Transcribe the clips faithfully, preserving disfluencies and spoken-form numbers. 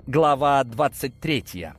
Глава двадцать третья.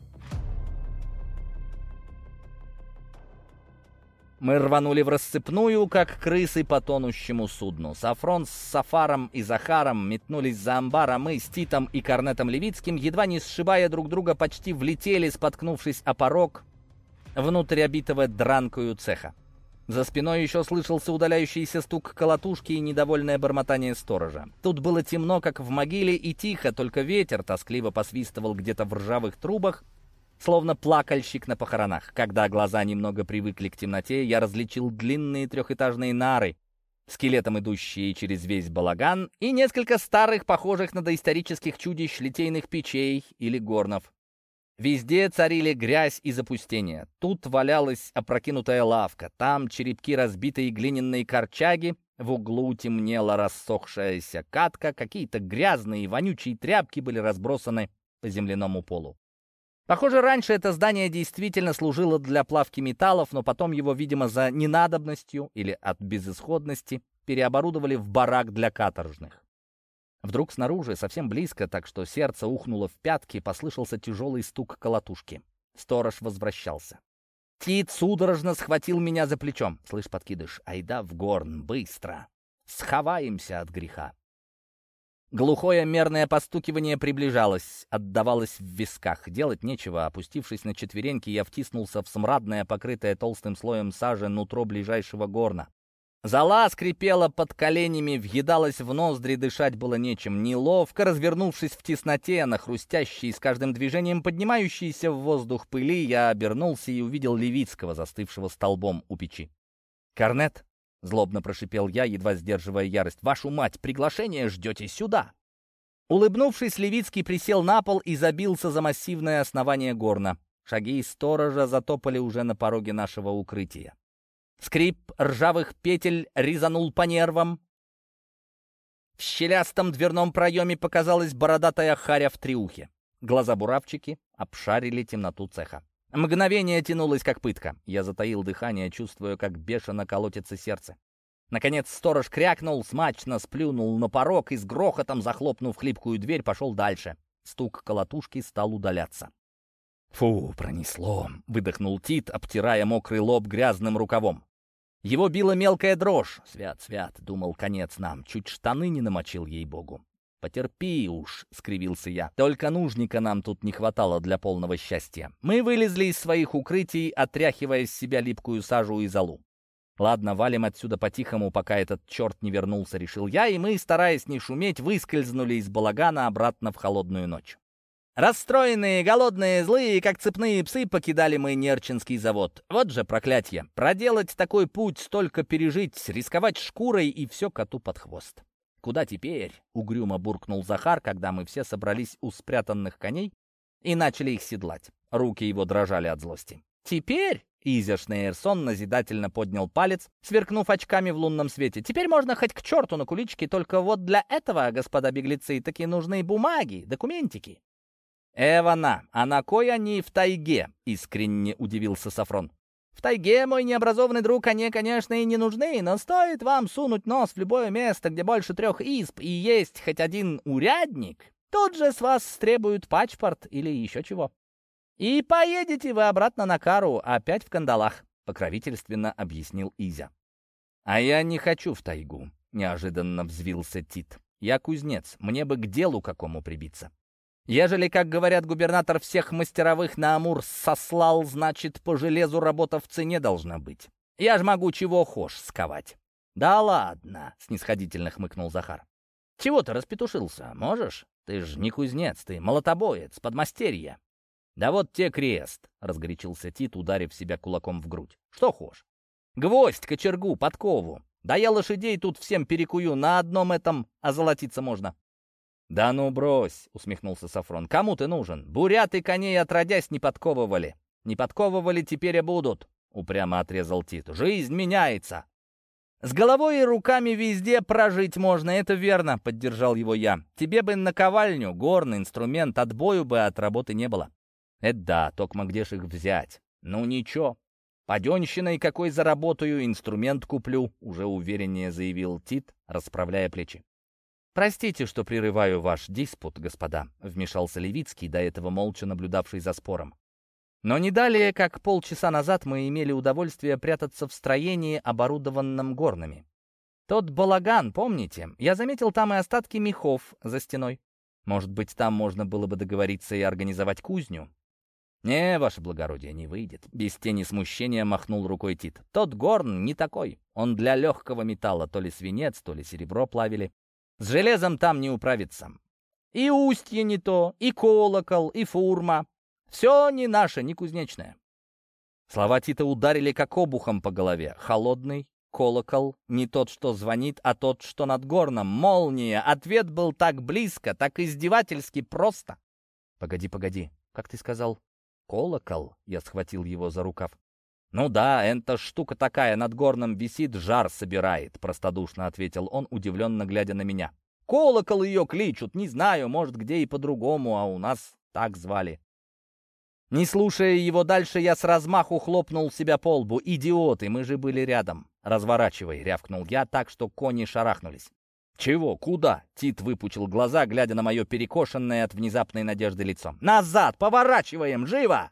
Мы рванули в рассыпную, как крысы по тонущему судну. Сафрон с Сафаром и Захаром метнулись за амбар, а мы с Титом и Корнетом Левицким, едва не сшибая друг друга, почти влетели, споткнувшись о порог внутрь обитого дранкою цеха. За спиной еще слышался удаляющийся стук колотушки и недовольное бормотание сторожа. Тут было темно, как в могиле, и тихо, только ветер тоскливо посвистывал где-то в ржавых трубах, словно плакальщик на похоронах. Когда глаза немного привыкли к темноте, я различил длинные трехэтажные нары, скелетом идущие через весь балаган, и несколько старых, похожих на доисторических чудищ, литейных печей или горнов. Везде царили грязь и запустение. Тут валялась опрокинутая лавка, там черепки разбитой глиняной корчаги, в углу темнела рассохшаяся катка, какие-то грязные вонючие тряпки были разбросаны по земляному полу. Похоже, раньше это здание действительно служило для плавки металлов, но потом его, видимо, за ненадобностью или от безысходности переоборудовали в барак для каторжных. Вдруг снаружи, совсем близко, так что сердце ухнуло в пятки, послышался тяжелый стук колотушки. Сторож возвращался. Тит судорожно схватил меня за плечом. «Слышь, подкидыш, айда в горн, быстро! Сховаемся от греха!» Глухое мерное постукивание приближалось, отдавалось в висках. Делать нечего. Опустившись на четвереньки, я втиснулся в смрадное, покрытое толстым слоем сажи, нутро ближайшего горна. Зола скрипела под коленями, въедалась в ноздри, дышать было нечем. Неловко развернувшись в тесноте, на хрустящей с каждым движением поднимающейся в воздух пыли, я обернулся и увидел Левицкого, застывшего столбом у печи. «Корнет!» — злобно прошипел я, едва сдерживая ярость. «Вашу мать, приглашение ждете сюда!» Улыбнувшись, Левицкий присел на пол и забился за массивное основание горна. Шаги сторожа затопали уже на пороге нашего укрытия. Скрип ржавых петель резанул по нервам. В щелястом дверном проеме показалась бородатая харя в триухе. Глаза-буравчики обшарили темноту цеха. Мгновение тянулось, как пытка. Я затаил дыхание, чувствуя, как бешено колотится сердце. Наконец сторож крякнул, смачно сплюнул на порог и с грохотом, захлопнув хлипкую дверь, пошел дальше. Стук колотушки стал удаляться. «Фу, пронесло!» — выдохнул Тит, обтирая мокрый лоб грязным рукавом. Его била мелкая дрожь. «Свят, свят!» — думал, конец нам. Чуть штаны не намочил, ей-богу. «Потерпи уж!» — скривился я. «Только нужника нам тут не хватало для полного счастья». Мы вылезли из своих укрытий, отряхивая с себя липкую сажу и золу. «Ладно, валим отсюда по-тихому, пока этот черт не вернулся», — решил я, и мы, стараясь не шуметь, выскользнули из балагана обратно в холодную ночь. Расстроенные, голодные, злые, как цепные псы, покидали мы Нерчинский завод. Вот же проклятье! Проделать такой путь, столько пережить, рисковать шкурой и все коту под хвост. «Куда теперь?» — угрюмо буркнул Захар, когда мы все собрались у спрятанных коней и начали их седлать. Руки его дрожали от злости. «Теперь?» — Изя Шнейрсон назидательно поднял палец, сверкнув очками в лунном свете. «Теперь можно хоть к черту на куличке, только вот для этого, господа беглецы, таки нужны бумаги, документики». «Эвана, а на кой они в тайге?» — искренне удивился Сафрон. «В тайге, мой необразованный друг, они, конечно, и не нужны, но стоит вам сунуть нос в любое место, где больше трех изб, и есть хоть один урядник, тут же с вас требуют паспорт или еще чего. И поедете вы обратно на Кару, опять в кандалах», — покровительственно объяснил Изя. «А я не хочу в тайгу», — неожиданно взвился Тит. «Я кузнец, мне бы к делу какому прибиться. Ежели, как говорят, губернатор всех мастеровых на Амур сослал, значит, по железу работа в цене должна быть. Я ж могу чего хошь сковать». «Да ладно», — снисходительно хмыкнул Захар. «Чего ты распетушился? Можешь? Ты ж не кузнец, ты молотобоец, подмастерье». «Да вот те крест», — разгорячился Тит, ударив себя кулаком в грудь. «Что хошь? Гвоздь, кочергу, подкову. Да я лошадей тут всем перекую, на одном этом озолотиться можно». «Да ну брось!» — усмехнулся Сафрон. «Кому ты нужен? Буряты коней отродясь не подковывали. Не подковывали, теперь и будут», — упрямо отрезал Тит. «Жизнь меняется». «С головой и руками везде прожить можно, это верно», — поддержал его я. «Тебе бы наковальню, горный инструмент, отбою бы от работы не было». «Это да, токма где ж их взять? Ну ничего. Паденщиной какой заработаю, инструмент куплю», — уже увереннее заявил Тит, расправляя плечи. «Простите, что прерываю ваш диспут, господа», — вмешался Левицкий, до этого молча наблюдавший за спором. «Но не далее, как полчаса назад мы имели удовольствие прятаться в строении, оборудованном горными. Тот балаган, помните? Я заметил там и остатки мехов за стеной. Может быть, там можно было бы договориться и организовать кузню?» «Не, ваше благородие, не выйдет», — без тени смущения махнул рукой Тит. «Тот горн не такой. Он для легкого металла, то ли свинец, то ли серебро плавили. С железом там не управиться. И устье не то, и колокол, и фурма. Все не наше, не кузнечное». Слова Тита ударили как обухом по голове. Холодный колокол, не тот, что звонит, а тот, что над горном. Молния. Ответ был так близко, так издевательски просто. «Погоди, погоди, как ты сказал?» «Колокол?» — я схватил его за рукав. «Ну да, эта штука такая, над горном висит, жар собирает», — простодушно ответил он, удивленно глядя на меня. «Колокол ее кличут, не знаю, может, где и по-другому, а у нас так звали». Не слушая его дальше, я с размаху хлопнул себя по лбу. «Идиоты, мы же были рядом». «Разворачивай», — рявкнул я так, что кони шарахнулись. «Чего? Куда?» — Тит выпучил глаза, глядя на мое перекошенное от внезапной надежды лицо. «Назад! Поворачиваем! Живо!»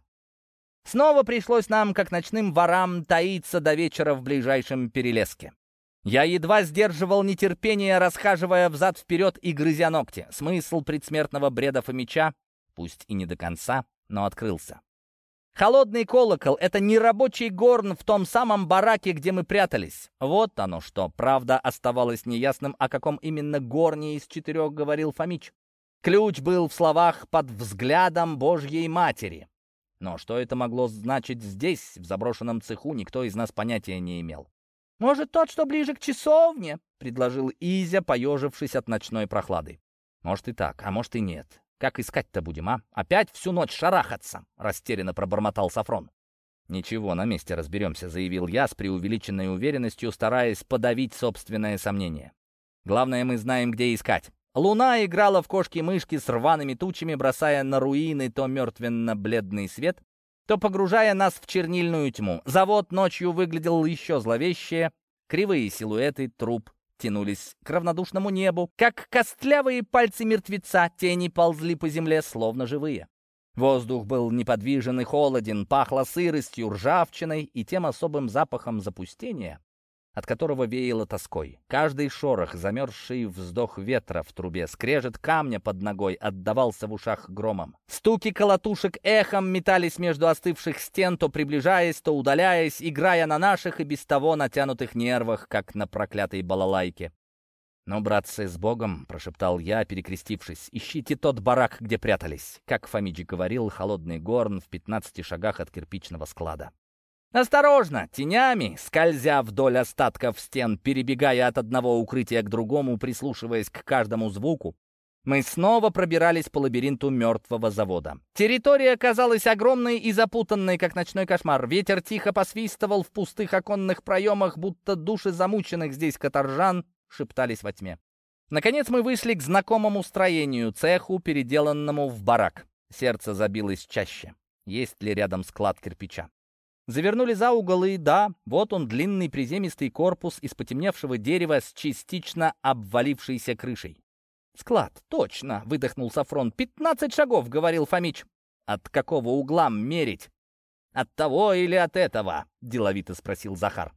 Снова пришлось нам, как ночным ворам, таиться до вечера в ближайшем перелеске. Я едва сдерживал нетерпение, расхаживая взад-вперед и грызя ногти. Смысл предсмертного бреда Фомича, пусть и не до конца, но открылся. Холодный колокол — это не рабочий горн в том самом бараке, где мы прятались. Вот оно что. Правда, оставалось неясным, о каком именно горне из четырех говорил Фомич. Ключ был в словах «под взглядом Божьей Матери». Но что это могло значить здесь, в заброшенном цеху, никто из нас понятия не имел. «Может, тот, что ближе к часовне?» — предложил Изя, поежившись от ночной прохлады. «Может и так, а может и нет. Как искать-то будем, а? Опять всю ночь шарахаться?» — растерянно пробормотал Сафрон. «Ничего, на месте разберемся», — заявил я с преувеличенной уверенностью, стараясь подавить собственное сомнение. «Главное, мы знаем, где искать». Луна играла в кошки-мышки с рваными тучами, бросая на руины то мертвенно-бледный свет, то погружая нас в чернильную тьму. Завод ночью выглядел еще зловещее. Кривые силуэты труб тянулись к равнодушному небу, как костлявые пальцы мертвеца, тени ползли по земле, словно живые. Воздух был неподвижен и холоден, пахло сыростью, ржавчиной и тем особым запахом запустения, от которого веяло тоской. Каждый шорох, замерзший вздох ветра в трубе, скрежет камня под ногой отдавался в ушах громом. Стуки колотушек эхом метались между остывших стен, то приближаясь, то удаляясь, играя на наших и без того натянутых нервах, как на проклятой балалайке. «Ну, братцы, с Богом!» — прошептал я, перекрестившись. «Ищите тот барак, где прятались», — как Фомич говорил, холодный горн в пятнадцати шагах от кирпичного склада. Осторожно, тенями, скользя вдоль остатков стен, перебегая от одного укрытия к другому, прислушиваясь к каждому звуку, мы снова пробирались по лабиринту мертвого завода. Территория казалась огромной и запутанной, как ночной кошмар. Ветер тихо посвистывал в пустых оконных проемах, будто души замученных здесь каторжан шептались во тьме. Наконец мы вышли к знакомому строению, цеху, переделанному в барак. Сердце забилось чаще. Есть ли рядом склад кирпича? Завернули за угол, и да, вот он, длинный приземистый корпус из потемневшего дерева с частично обвалившейся крышей. «Склад, точно!» — выдохнул Сафрон. «Пятнадцать шагов!» — говорил Фомич. «От какого угла мерить?» «От того или от этого?» — деловито спросил Захар.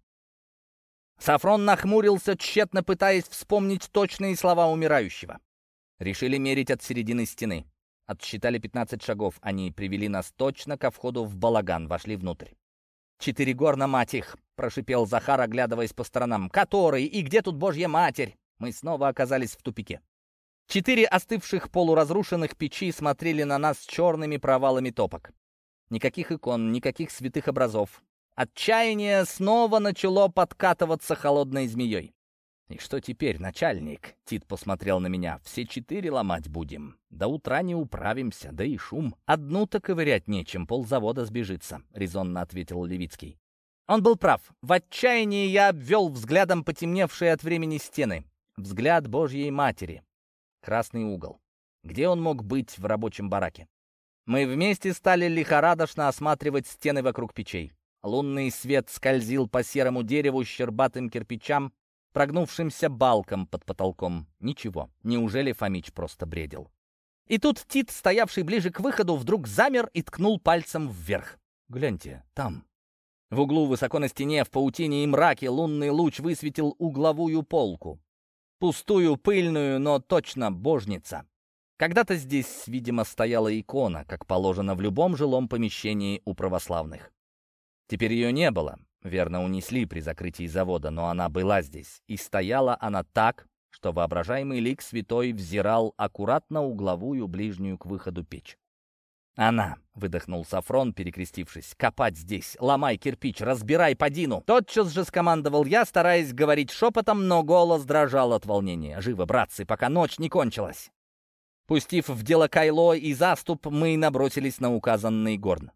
Сафрон нахмурился, тщетно пытаясь вспомнить точные слова умирающего. Решили мерить от середины стены. Отсчитали пятнадцать шагов. Они привели нас точно ко входу в балаган, вошли внутрь. «Четыре горна, мать их!» — прошипел Захар, оглядываясь по сторонам. «Который? И где тут Божья Матерь?» Мы снова оказались в тупике. Четыре остывших полуразрушенных печи смотрели на нас черными провалами топок. Никаких икон, никаких святых образов. Отчаяние снова начало подкатываться холодной змеей. «И что теперь, начальник?» — Тит посмотрел на меня. «Все четыре ломать будем. До утра не управимся, да и шум. Одну-то ковырять нечем, ползавода сбежится», — резонно ответил Левицкий. Он был прав. В отчаянии я обвел взглядом потемневшие от времени стены. Взгляд Божьей Матери. Красный угол. Где он мог быть в рабочем бараке? Мы вместе стали лихорадочно осматривать стены вокруг печей. Лунный свет скользил по серому дереву, щербатым кирпичам, прогнувшимся балкам под потолком. Ничего, неужели Фомич просто бредил? И тут Тит, стоявший ближе к выходу, вдруг замер и ткнул пальцем вверх. «Гляньте, там». В углу, высоко на стене, в паутине и мраке, лунный луч высветил угловую полку. Пустую, пыльную, но точно божница. Когда-то здесь, видимо, стояла икона, как положено в любом жилом помещении у православных. Теперь ее не было. Верно, унесли при закрытии завода, но она была здесь. И стояла она так, что воображаемый лик святой взирал аккурат на угловую, ближнюю к выходу печь. «Она!» — выдохнул Сафрон, перекрестившись. «Копать здесь! Ломай кирпич! Разбирай подину!» Тотчас же скомандовал я, стараясь говорить шепотом, но голос дрожал от волнения. «Живо, братцы, пока ночь не кончилась!» Пустив в дело кайло и заступ, мы набросились на указанный горн.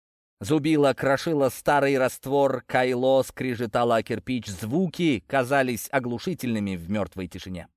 Зубило крошило старый раствор, кайло скрежетало о кирпич, звуки казались оглушительными в мертвой тишине.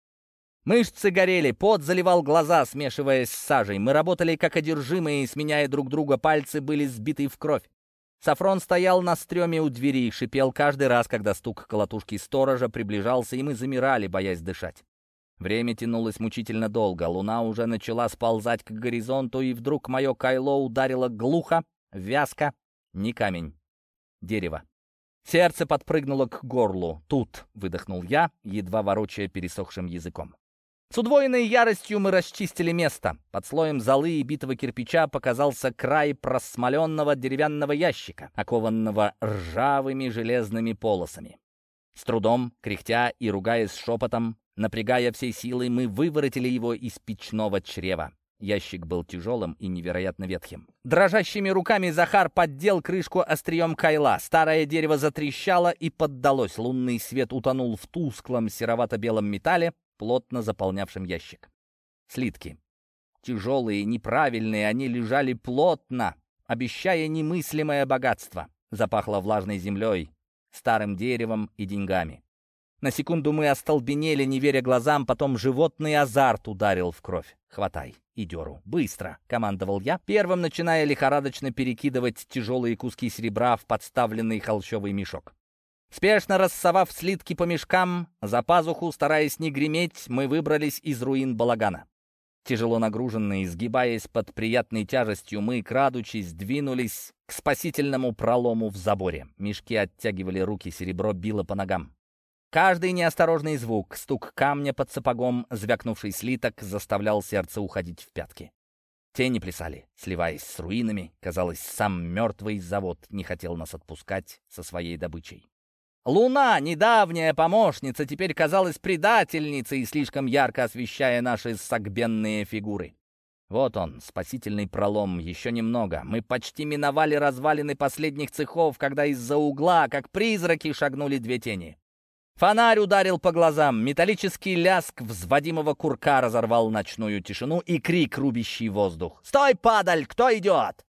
Мышцы горели, пот заливал глаза, смешиваясь с сажей. Мы работали как одержимые, сменяя друг друга, пальцы были сбиты в кровь. Сафрон стоял на стреме у двери и шипел каждый раз, когда стук колотушки сторожа приближался, и мы замирали, боясь дышать. Время тянулось мучительно долго, луна уже начала сползать к горизонту, и вдруг мое кайло ударило глухо, вязко, не камень, дерево. Сердце подпрыгнуло к горлу. «Тут!» — выдохнул я, едва ворочая пересохшим языком. С удвоенной яростью мы расчистили место. Под слоем золы и битого кирпича показался край просмоленного деревянного ящика, окованного ржавыми железными полосами. С трудом, кряхтя и ругаясь шепотом, напрягая всей силой, мы выворотили его из печного чрева. Ящик был тяжелым и невероятно ветхим. Дрожащими руками Захар поддел крышку острием кайла. Старое дерево затрещало и поддалось. Лунный свет утонул в тусклом серовато-белом металле, плотно заполнявшем ящик. Слитки. Тяжелые, неправильные, они лежали плотно, обещая немыслимое богатство. Запахло влажной землей, старым деревом и деньгами. На секунду мы остолбенели, не веря глазам, потом животный азарт ударил в кровь. «Хватай и дёру! Быстро!» — командовал я, первым начиная лихорадочно перекидывать тяжелые куски серебра в подставленный холщовый мешок. Спешно рассовав слитки по мешкам, за пазуху, стараясь не греметь, мы выбрались из руин балагана. Тяжело нагруженные, сгибаясь под приятной тяжестью, мы, крадучись, двинулись к спасительному пролому в заборе. Мешки оттягивали руки, серебро било по ногам. Каждый неосторожный звук, стук камня под сапогом, звякнувший слиток, заставлял сердце уходить в пятки. Тени плясали, сливаясь с руинами. Казалось, сам мертвый завод не хотел нас отпускать со своей добычей. Луна, недавняя помощница, теперь казалась предательницей, слишком ярко освещая наши согбенные фигуры. Вот он, спасительный пролом, еще немного. Мы почти миновали развалины последних цехов, когда из-за угла, как призраки, шагнули две тени. Фонарь ударил по глазам, металлический лязг взводимого курка разорвал ночную тишину и крик, рубящий воздух. «Стой, падаль, кто идет?»